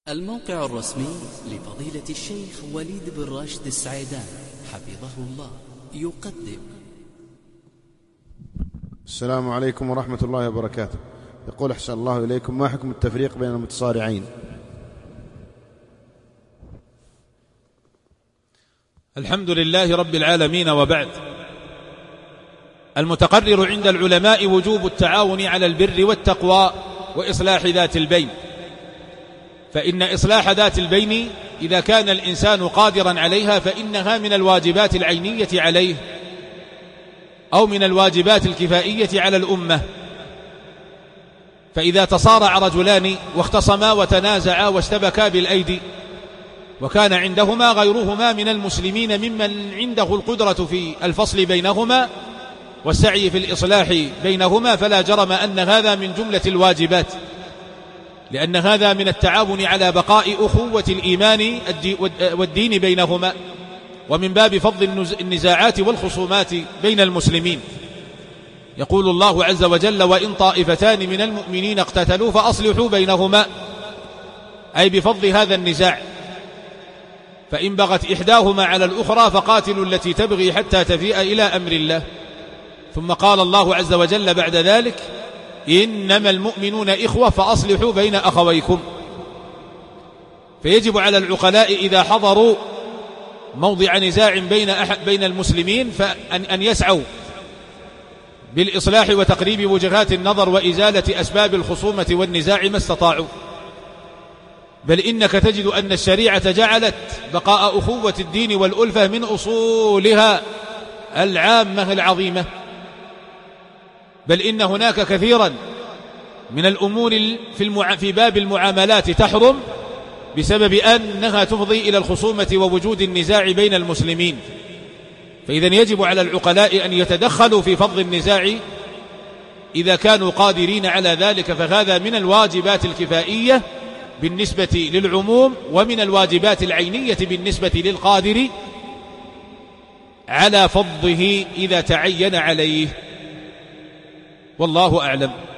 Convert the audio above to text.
الموقع الرسمي لفضيلة الشيخ وليد بن راشد السعيدان حفظه الله يقدم. السلام عليكم ورحمة الله وبركاته. يقول أحسن الله إليكم: ما حكم التفريق بين المتصارعين؟ الحمد لله رب العالمين، وبعد. المتقرر عند العلماء وجوب التعاون على البر والتقوى وإصلاح ذات البين، فإن إصلاح ذات البين إذا كان الإنسان قادرا عليها فإنها من الواجبات العينية عليه أو من الواجبات الكفائية على الأمة. فإذا تصارع رجلان واختصما وتنازعا واشتبكا بالأيدي وكان عندهما غيرهما من المسلمين ممن عنده القدرة في الفصل بينهما والسعي في الإصلاح بينهما، فلا جرم أن هذا من جملة الواجبات، لأن هذا من التعاون على بقاء أخوة الإيمان والدين بينهما، ومن باب فض النزاعات والخصومات بين المسلمين. يقول الله عز وجل: وإن طائفتان من المؤمنين اقتتلوا فأصلحوا بينهما، أي بفض هذا النزاع. فإن بغت إحداهما على الأخرى فقاتلوا التي تبغي حتى تفيء إلى أمر الله. ثم قال الله عز وجل بعد ذلك: إنما المؤمنون إخوة فأصلحوا بين أخويكم. فيجب على العقلاء إذا حضروا موضع نزاع بين المسلمين فأن يسعوا بالإصلاح وتقريب وجهات النظر وإزالة أسباب الخصومة والنزاع ما استطاعوا. بل إنك تجد أن الشريعة جعلت بقاء أخوة الدين والألفة من أصولها العامة العظيمة، بل إن هناك كثيرا من الأمور في باب المعاملات تحرم بسبب أنها تفضي إلى الخصومة ووجود النزاع بين المسلمين. فإذا يجب على العقلاء أن يتدخلوا في فض النزاع إذا كانوا قادرين على ذلك، فهذا من الواجبات الكفائية بالنسبة للعموم ومن الواجبات العينية بالنسبة للقادر على فضه إذا تعين عليه، والله أعلم.